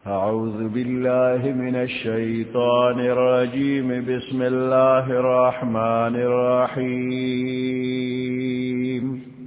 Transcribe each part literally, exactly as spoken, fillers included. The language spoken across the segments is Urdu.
أعوذ بالله من الشيطان الرجيم. بسم الله الرحمن الرحيم.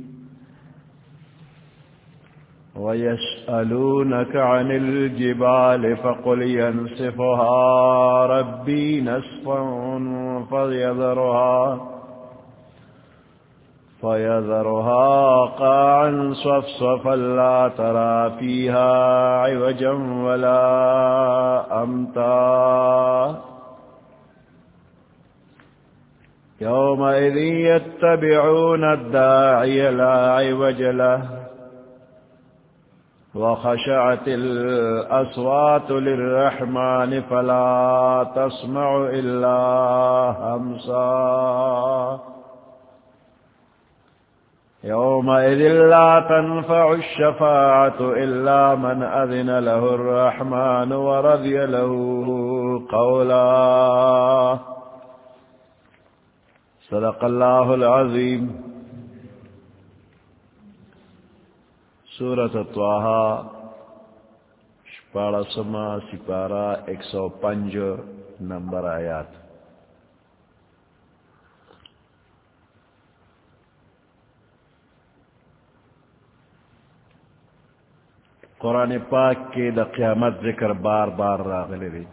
ويسألونك عن الجبال فقل ينسفها ربي نسفا فيذرها فيذرها قاعا صفصفا لا ترى فيها عوجا ولا أمتا يومئذ يتبعون الداعي لا عوج له وخشعت الأصوات للرحمن فلا تسمع إلا همسا يومئذ لا تنفع الشفاعة إلا من أذن له الرحمن ورضي له قولا. صدق الله العظيم. سورة طه شپارہ سما سپارہ ایک سو پنج نمبر آیات. قرآن پاک کے دا قیامت ذکر بار بار راغلے دی.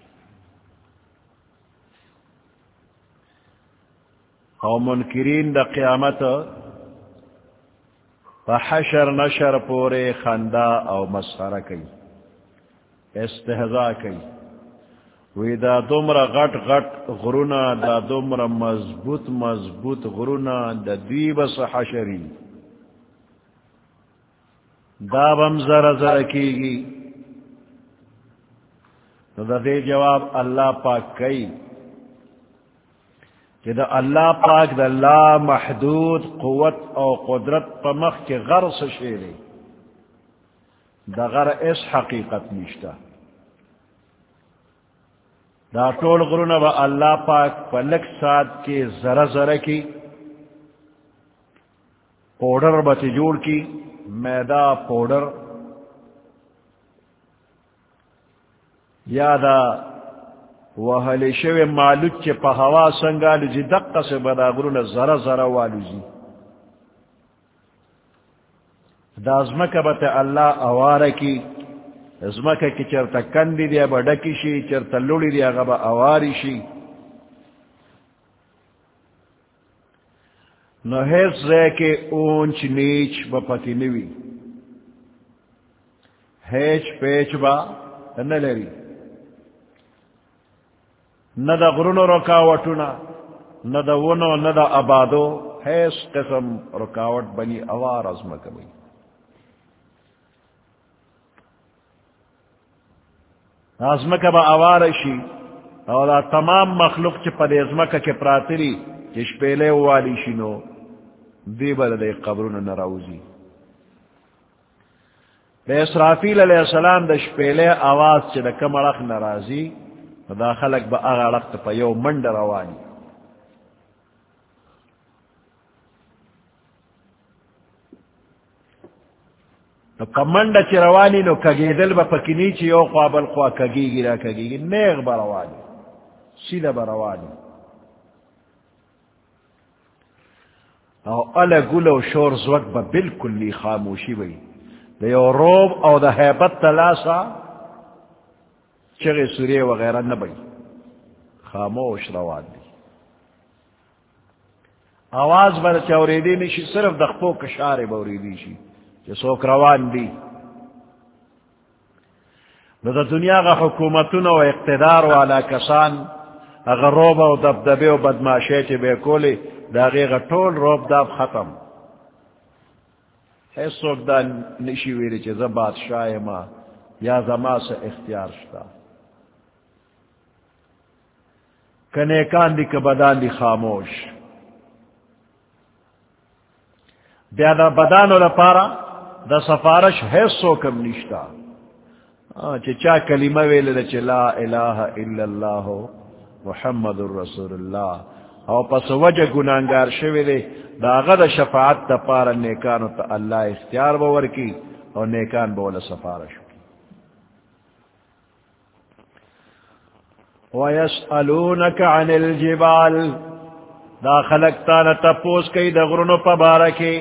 او منکرین دا قیامت فحشر نشر پورے خندا او مسخرہ کئی، استہزاء کئی. وی دا دمر غٹ غٹ غرونا، دا دمر مضبوط مضبوط غرونا، دا دیبس حشری دا بم ذرا ذرا کی گی. تو دا دے جواب اللہ پاک کئی کہ دا اللہ پاک دا لا محدود قوت او قدرت پا مخ کے غر سشیرے، دا غر اس حقیقت نشتا. دا طول غرونا با اللہ پاک پا لک ساتھ کے ذرا ذرا کی پوڈر بتی جوڑ کی میدا پوڈر یا دا وحلی شوی مالوچ چے پا ہوا سنگالو جی دقا سے بدا غرونا ذرا ذرا والو جی. دا ازمکا بتا اللہ اوارا کی، ازمکا کی چرتا کندی دیا با ڈکی شی، چرتا لوڑی دیا غبا اواری شی. نو حیث زی کے اونچ نیچ با پتی نوی، حیچ پیچ با نلری. ندا غرونو رکاوٹونا، ندا ونو ندا آبادو، حیث قسم رکاوٹ بنی اوار ازمکا بنی. ازمکا با اوار شی اولا تمام مخلوق چی پا دی ازمکا کے پراتری چی شپیلے والی شنو دی بل دی قبرون نراوزی. دی اسرافیل علیہ السلام دا شپیلے آواز چی دا کم اڑخ نرازی دا خلق با اغا اڑخت پا یو مند روانی. نو کمند چی روانی نو کگی دل با پکنی چی یو خوابل خوا کگی گی را کگی گی نیغ با روانی، سیدہ با روانی. او علا گل و شور زوک با بالکل لی خاموشی بی. دا یو روب او دا حیبت تلاسا چغی سوری وغیرہ نبی، خاموش روان دی. آواز با چوریدی نشی، صرف دخپو کشار بوریدی شی چی سوک روان دی. دا دنیا غا حکومتون و اقتدار والا کسان اگر روب و دبدبی و بدماشی چی بے کولی دا غیغ طول روب داب ختم. حیث سوک دا نشی ویری چی زم بادشاہ ما یا زما سے اختیار شتا. کنیکان دی کبدان دی خاموش. بیا دا بدانو دا پارا دا سفارش حیث سوکم نشتا. چی چا کلمہ ویلی دا چی لا الہ الا اللہ محمد الرسول اللہ او پس وجہ گناہگار شوی دے دا غد شفاعت تا پارا نیکانو تا اللہ اختیار باور کی اور نیکان بولا سفارش کی. وَيَسْأَلُونَكَ عَنِ الْجِبَالِ دا خلقتانا تپوس کئی دا غرونو پا بارکی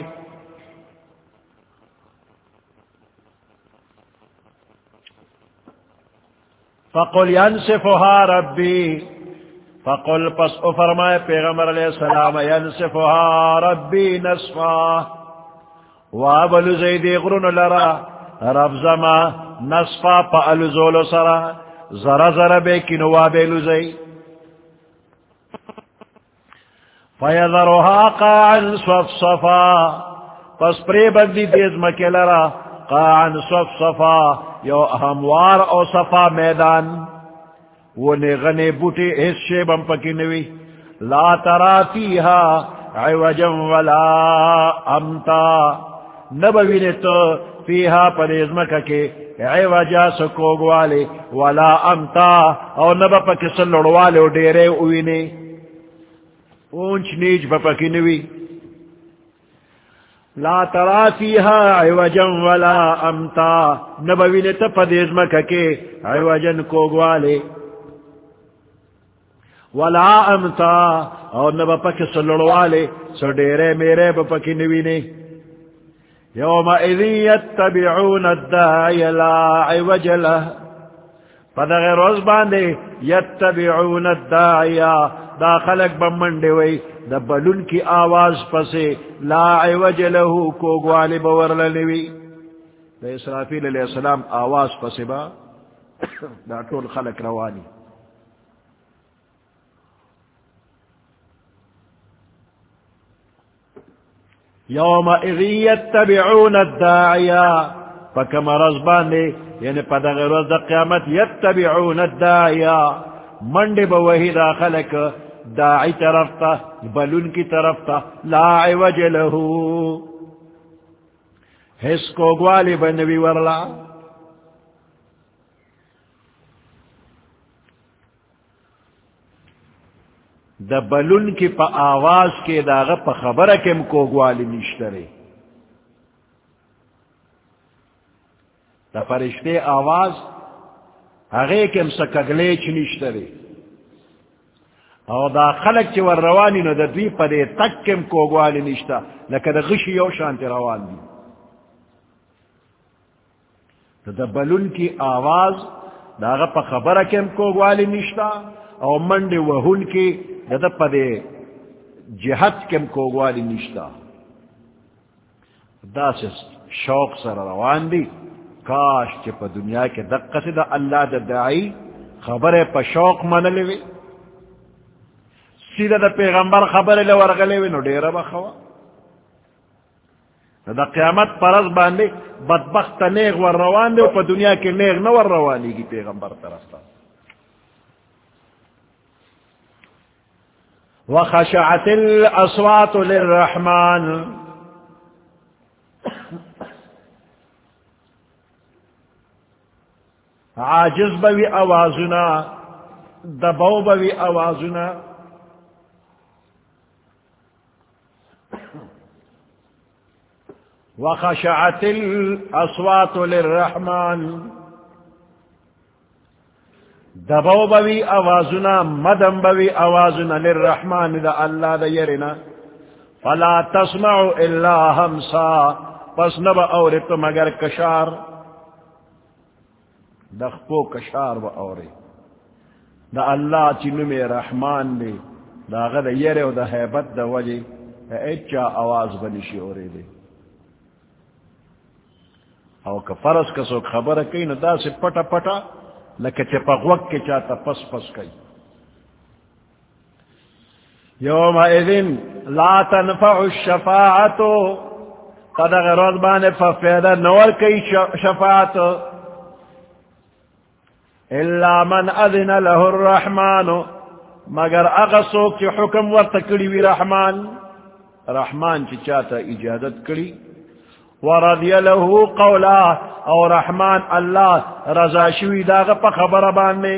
فَقُلْ يَنْسِفُهَا رَبِّي فَقُلْ پس او فرمائے پیغمبر علیہ السلام يَنْسِفُهَا رَبِّي نَصْفًا وَابَلُ زَيْدِ غرون لرا رب زما نصفا پا الزول سرا ذرا ذرا بے کنو وابلو زئی فَيَذَرُهَا قَاعًا صَفْصَفًا پس پری بگدی دیز مکی لرا قاعًا صَفْصَفًا یو ہموار او صفا میدان وہ نغنے بوٹی اس شیبم پکنوی لا ترا فیہا عوجا ولا امتا نبوین تو فیہا پریز مکہ کے عوجا سکوگوالے ولا امتا او نبا پکسل لڑوالے و ڈیرے اوینے اونچ نیچ بپکنوی لا ترا فیہا عوجا ولا امتا نبوین تپدیز مکہ کے عوجا کوگوالے ولا امتا اور نبا پک سلڑوالے سو ڈیرے میرے بپکنوی نے یومئذ یتبعون الداعی لا عوج لہ پدغ روز باندے یتبعون الداعی دا خلق بمنڈے وی دا بلن کی آواز پسے لا عوج لہو کوگوالے بورلنوی دا اسرافیل علیہ السلام آواز پسے با دا طول خلق روانی یومئذ یتبعون الداعی فکم رزبان دے یعنی پدغ روز دا قیامت یتبعون الداعی منڈے بوہی دا خلق داعی طرف تا بلون کی طرف تا لا عوج لہو حس کو گوالی بنوی ورلا دا بلون کی پا آواز کے داغا پا خبر کم کو گوالی نشترے دا فرشتے آواز اگے کم سکگلے چ نشترے او دا خلق چی ور روانی نو دا دوی پا دے تک کم کو گوالی نشتا لکہ دا غشی یو شانتی روان دی دا بلون کی آواز داغا پا خبر کم کو گوالی نشتا او منڈ وہن کی دا دا پا دے جہت کم کو گوالی نشتا دا سے شوق سر روان دی کاش چی پا دنیا کے دقا سے دا اللہ دا دائی خبر پا شوق من لیوی سیدہ دا پیغمبر خبر لے ورغلے وی نو ڈیرہ بخوا دا قیامت پرز باندے بدبخت نیغ ور روان دے و پا دنیا کے نیغ نو ور روانی کی پیغمبر طرف تا وخشعت الاصوات للرحمن عاجز بوی آوازنا دبو بوی آوازنا وخشعت الاصوات للرحمن دبو بوی آوازنا مدم بوی آوازنا للرحمن دا اللہ دا یرنا فلا تسمع الا ہمسا پس نبا اورت مگر کشار دخپو کشار و اورے دا اللہ چنو میں رحمان دے دا غد یرے و دا حیبت دا وجہ ایچا آواز بنشی اورے دے او که فرض کسو خبر کئی نو دا سے پٹا پٹا لکه چه پا غوک کے چاہتا پس پس کئی یوم اذن لا تنفع الشفاعتو قدغ رضبان ففیدہ نور کئی شفاعت الا من اذن له الرحمن مگر اغسوک چی حکم ورتکڑی وی رحمان رحمان چی چاہتا اجازت کری ورضی له قولا او رحمان اللہ رضا شوی داغ پا خبر باندے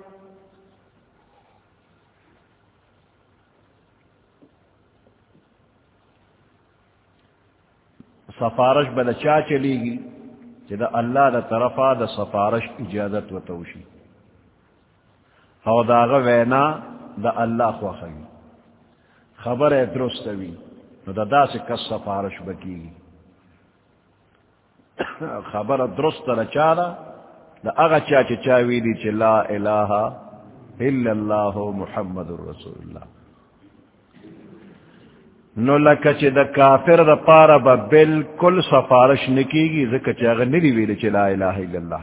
سفارش بدا چا چلی گی چی دا اللہ دا طرفا دا سفارش اجازت و توشی او داغ وینا دا اللہ خوخی خبر درست وی نو دا دا سے کس سفارش بکی خبر درست رچالا دا اغا چاچ چاوی دی چی لا الہ الا اللہ محمد رسول اللہ نو لکا چی دا کافر دا پارا با بالکل سفارش نکی گی ذکر چی اغا نری ویلی چی لا الہ الا اللہ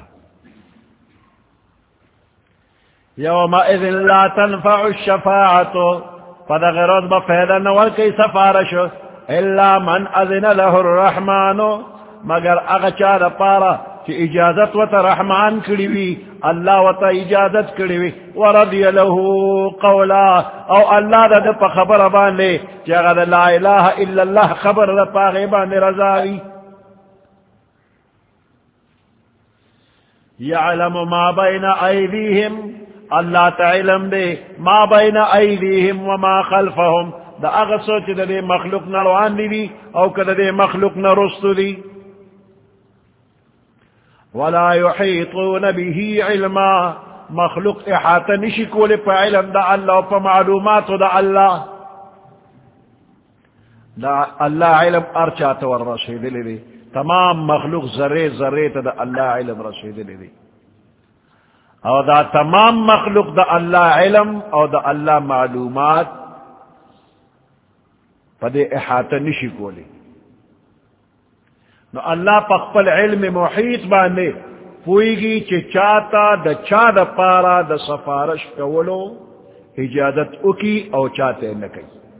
یومئذ لا تنفع الشفاعت فدا غرض با فیدا نور کی سفارش الا من اذن له الرحمن مگر اغا چا دا پارا چی اجازت و تا رحمان کریوی اللہ و تا اجازت کریوی ورضی له قولا او اللہ دا دا پا خبر باندے چی اغا دا لا الہ الا اللہ خبر دا پا غیبان رضاوی یعلم ما بین ایدیہم اللہ تعلم دے ما بین ایدیہم وما خلفہم دا اغا سوچ دا دے مخلوق نروان دی دی او کدا دے مخلوق نرستو دی ولا يحيطون به علما مخلوق احاطہ نشکول پا علم دا اللہ پا معلومات دا اللہ دا اللہ علم ارچات والرشید لی تمام مخلوق ذرے ذرے تا دا اللہ علم رشید لی او دا تمام مخلوق دا اللہ علم او دا اللہ معلومات پا دے احاطہ نشکولی نو اللہ پخپل علم محیط باندے پوئی گی چی چاہتا دا چا دا پارا دا سفارش کولو اجازت اکی او چاہتے نکی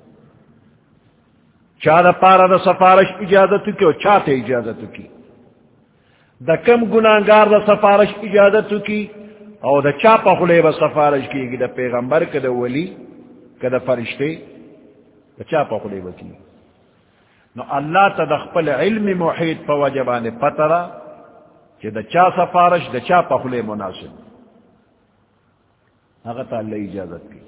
چا دا پارا دا سفارش اجازت اکی او چاہتے اجازت اکی دا کم گناہگار دا سفارش اجازت اکی او دا چا پا خلے با سفارش کی گی دا پیغمبر کا دا ولی کا دا فرشتے دا چا پا خلے با کی نو اللہ تا دخپل علم محیط پا وجبان پترا چی دا چا سفارش دا چا پا خلے مناسب اگتا اللہ اجازت کی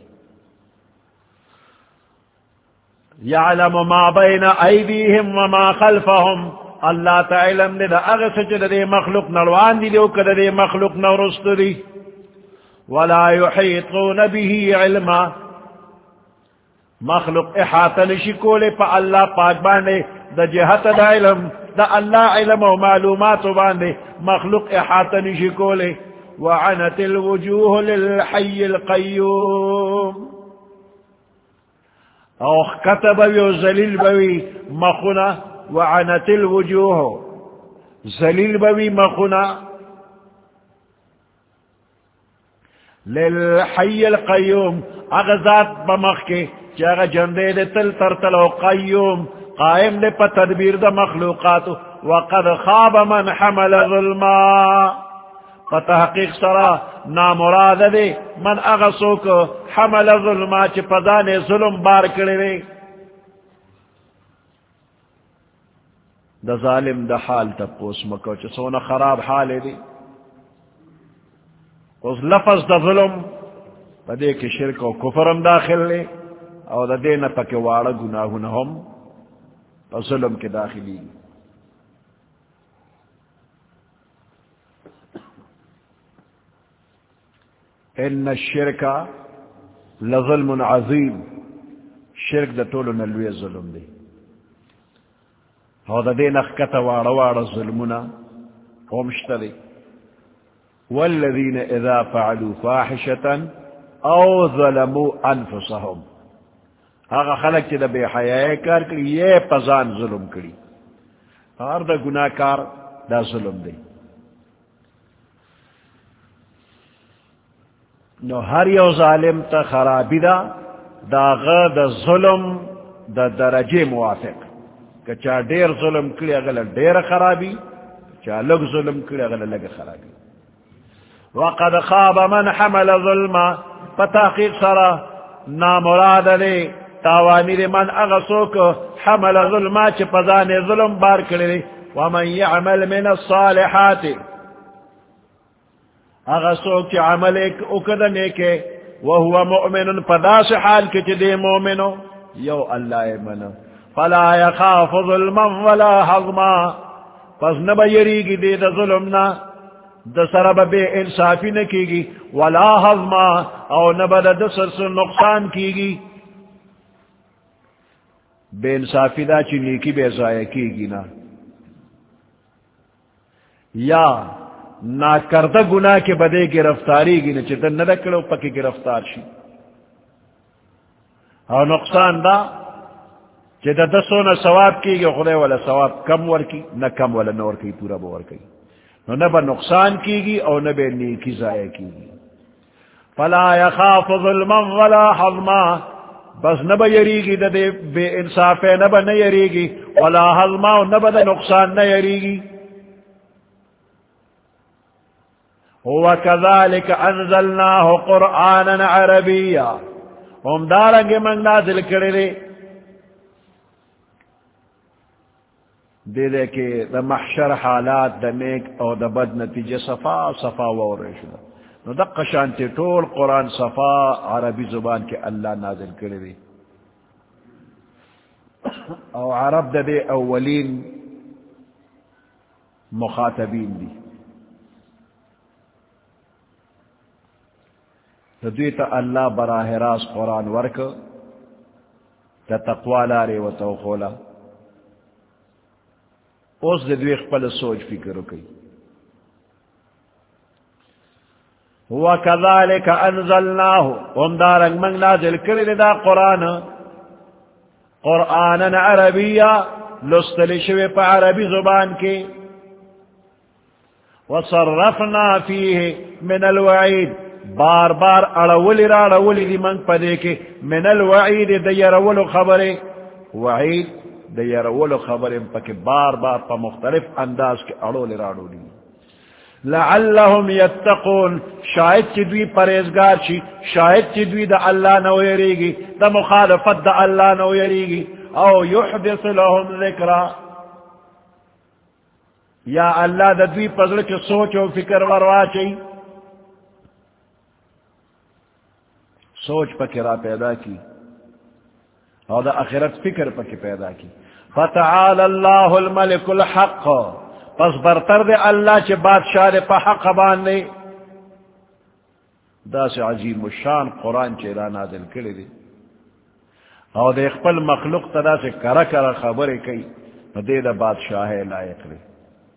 یعلم ما بین ایدیہم وما خلفہم اللہ تا علم دے دا اغس چی دا دے مخلوق نروان دی دیو کدا دے مخلوق نرست دی ولا يحيطون به علما مخلوق احاطہ نشکولے پا اللہ پاک باندے دا جہت دا علم دا اللہ علم و معلومات باندے مخلوق احاطہ نشکولے وعنت الوجوہ للحی القیوم اوخ کتب بیو زلیل بوی مخنا وعنت الوجوہ زلیل بوی مخنا للحی القیوم اغزات بمخ کے چاگا جندے دے تل تر تلو قیوم قائم دے پا تدبیر دا مخلوقات وقد خواب من حمل ظلما پا تحقیق سرا نامراد دے من اغسو کو حمل ظلما چی پدان ظلم بار کرے دا ظالم دا حال تا پوس مکو چی سونا خراب حال دی اس لفظ دا ظلم پا دے کی شرک و کفرم داخل لے او دا دینا پا کے وارا گناہن ہم پا ظلم کے داخلی ان الشرکا لظلم عظیم شرک دا طولو نلوی ظلم دے او دا دینا خکتا وارا وارا ظلمنا ومشتا دے والذین اذا فعلوا فاحشتا او ظلموا انفسهم آغا خلق چی دا بے حیائی کار کری یہ پزان ظلم کری اور دا گناہ کار دا ظلم دے نو ہر یو ظالم تا خرابی دا دا غا دا ظلم دا درجے موافق کہ چاہ دیر ظلم کری اگل دیر خرابی چاہ لگ ظلم کری اگل لگ خرابی وقد خواب من حمل ظلما فتحقیق سرا نامراد لے تاوانی دے من اغسوک حمل ظلما چی پزان ظلم بار کرے ومن يعمل من الصالحات اغسوک چی عمل ایک اکدنے کے وهو مؤمن پداس حال کے چی دے مومنو یو اللہ منو فلا يخاف ظلما ولا حظما پس نبا یریگی دے دا ظلمنا دسرب بے انصافی نہ کی گی ولا حظما او نبد دسر سے نقصان کی گی. بے انصافی دا چی نیکی بے ضائع کی گی نا, یا نا کردہ گناہ کے بدے گرفتاری گی نا چیتا ندکڑو پکی گرفتار شی. اور نقصان دا چیتا دسو نا ثواب کی گی خدای والا ثواب کم ور کی نہ کم والا نور کی پورا بور کی نو نبا نقصان کی گی اور نبا نیکی ضائع کی گی. فلا یخاف ظلما ولا حظما, بس نبا یریگی دا دے بے انصاف ہے نبا نہ یریگی ولا حظما نبا دا نقصان نہ یریگی. وَكَذَلِكَ أَنزَلْنَاهُ قُرْآنًا عَرَبِيًّا, ہم دارنگے من نازل کرے دے دے دے کہ دا محشر حالات دا نیک او دا بد نتیجہ صفا صفا وورش دا نو دا قشانتی طول قرآن صفا عربی زبان کے اللہ نازل کرے دے. او عرب دا دے اولین مخاطبین دی دویتا اللہ براہ راست قرآن ورک دا تقوی لارے و توخولا اس دوی خپل سوچ فکر کی. وَكَذَلِكَ أَنزَلْنَاهُ ہم دارنگ منگ نازل کردے دا قرآن قرآنا عربیہ لستل شوی پا عربی زبان کے. وَصَرَّفْنَا فِيهِ مِنَ الْوَعِيدِ بار بار اڑولی را اڑولی دی منگ پدے کے من الوعید دیرولو خبرے وعید دیرولو خبرے پاکے بار بار پا مختلف انداز کے اڑولی را اڑولی لعلہم یتقون شاید چی دوی پریزگار چی شاید چی دوی دا اللہ نو یریگی دا مخالفت دا اللہ نو یریگی او یحدث لهم ذکرہ یا اللہ دا دوی پزر کے سوچ و فکر وروا چی سوچ پکی را پیدا کی اور دا آخرت فکر پکی پیدا کی. فتعال اللہ الملک الحق پس برتر دے اللہ چے بادشاہ دے پا حق باندے دا سے عظیم الشان قرآن چے را نازل کرے دے اور دے اقبل مخلوق تدا سے کرا کرا خبرے کئی دے دا بادشاہ لائق دے.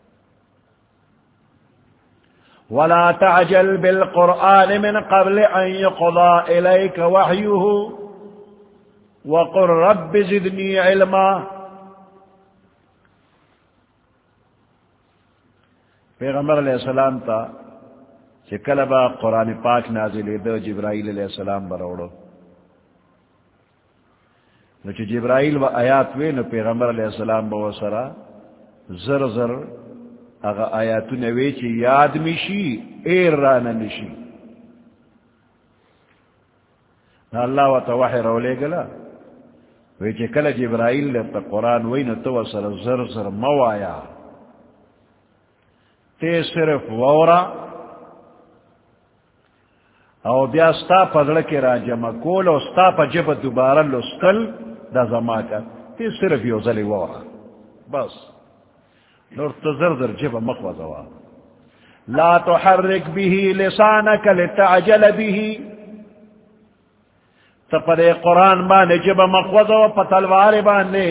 ولا تعجل بالقرآن من قبل أن يقضى إليك وحيه وقل رب زدني علما. پیغمبر علیہ السلام تا چکل با قرآن پاک نازل دو جبرائیل علیہ السلام بروڑو نو چی جبرائیل و آیات وی نو پیغمبر علیہ السلام با سرا زر زر اگا آیاتو نوی چی یاد میشی ایر رانا نشی نا اللہ و توحی رولے گلا وی چی کل جبرائیل لیتا قرآن وی نتو سر زر زر موایا تے صرف وورا او بیا ستا پدڑکی را جمع کول او ستا پا جب دوبارا لستل دا زماکا تے صرف یوزلی وورا بس نور تزردر جب مخوضوا. لا تحرک به لسانک لتعجل به تپد قرآن بانے جب مخوضوا پتلوار بانے.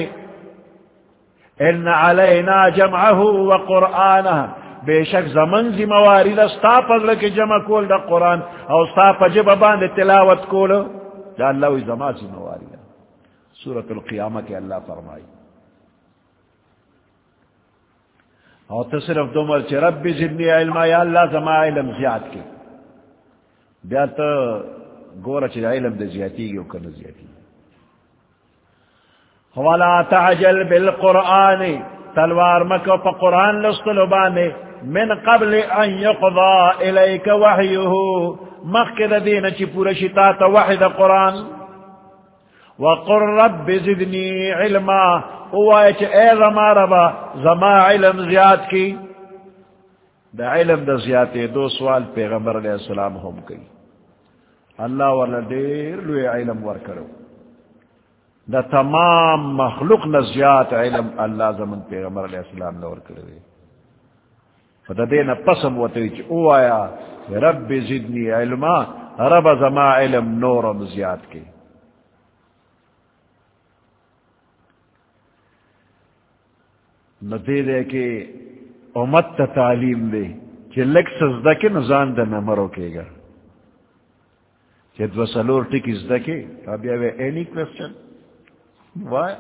ان علینا جمعه وقرآنه بے شک زمن زمواری دا ستا پدر کے جمع کول دا قرآن او ستا پا جب بانے تلاوت کول دا اللہ وی زمان زمواری دا. سورة القیامہ کے اللہ فرمائی اور تو صرف دو مر چھ رب زدنی علما یا اللہ زما علم زیاد کے بیا تو گورا چھ علم دا زیادی گی وکن زیادی. ولا تعجل بالقرآن تلوار مکو پا قرآن لستلو بانے من قبل ان يقضى الیک وحیه مخد دین چی پورا شتا تا وحد قرآن. وقر رب زدنی علما اوائے اے زما ربا زما علم زیاد کی. دا علم دا زیادے دو سوال پیغمبر علیہ السلام ہم کی اللہ والا دیر لوے علم ور کرو دا تمام مخلوق نزیات علم اللہ زمن پیغمبر علیہ السلام نور کرے. فدا دینا پسم وطویچ او آیا رب زدنی علما رب زما علم نورم زیاد کے. ندے دے کہ امت تا تعلیم دے کہ لک سزدہ کے نزان دا نمرو کے گا کہ دو سلور ٹک ازدہ کے. اب یو اینی کوئسچن وائی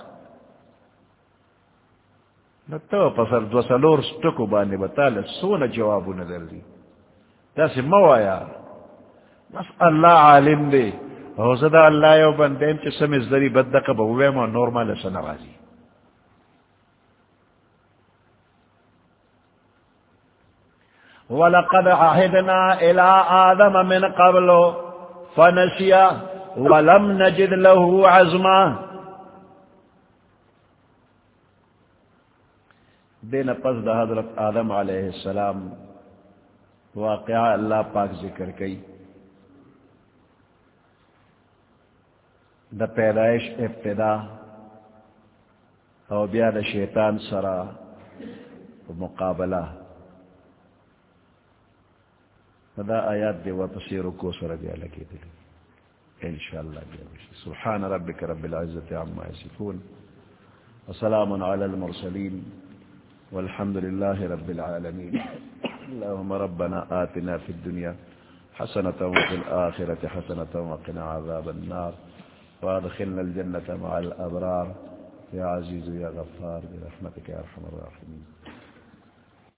نتو پسر دو سلور سٹکو بانے بتالا سونا جوابو ندر دی تاسی موایا بس اللہ عالم دے حوزدہ اللہ یو بندیم چی سمیز دری بددقا بوویم و نورمال سنوازی. وَلَقَدْ عَهِدْنَا إِلَىٰ آدَمَ مِنْ قَبْلُ فَنَسِيَ وَلَمْ نَجِدْ لَهُ عَزْمًا. دین پس دا حضرت آدم علیہ السلام واقعہ اللہ پاک ذکر کی دا پیدائش ابتدا او بیا دا شیطان سرا مقابلہ. دا آیات دے واپسی رکو سر بیا لگی دے انشاءاللہ بیا بشی. سبحان ربک رب العزت عما یصفون وسلام علی المرسلین والحمد لله رب العالمين. اللهم ربنا آتنا في الدنيا حسنة وفي الآخرة حسنة وقنا عذاب النار وادخلنا الجنة مع الأبرار يا عزيز يا غفار برحمتك يا أرحم الراحمين.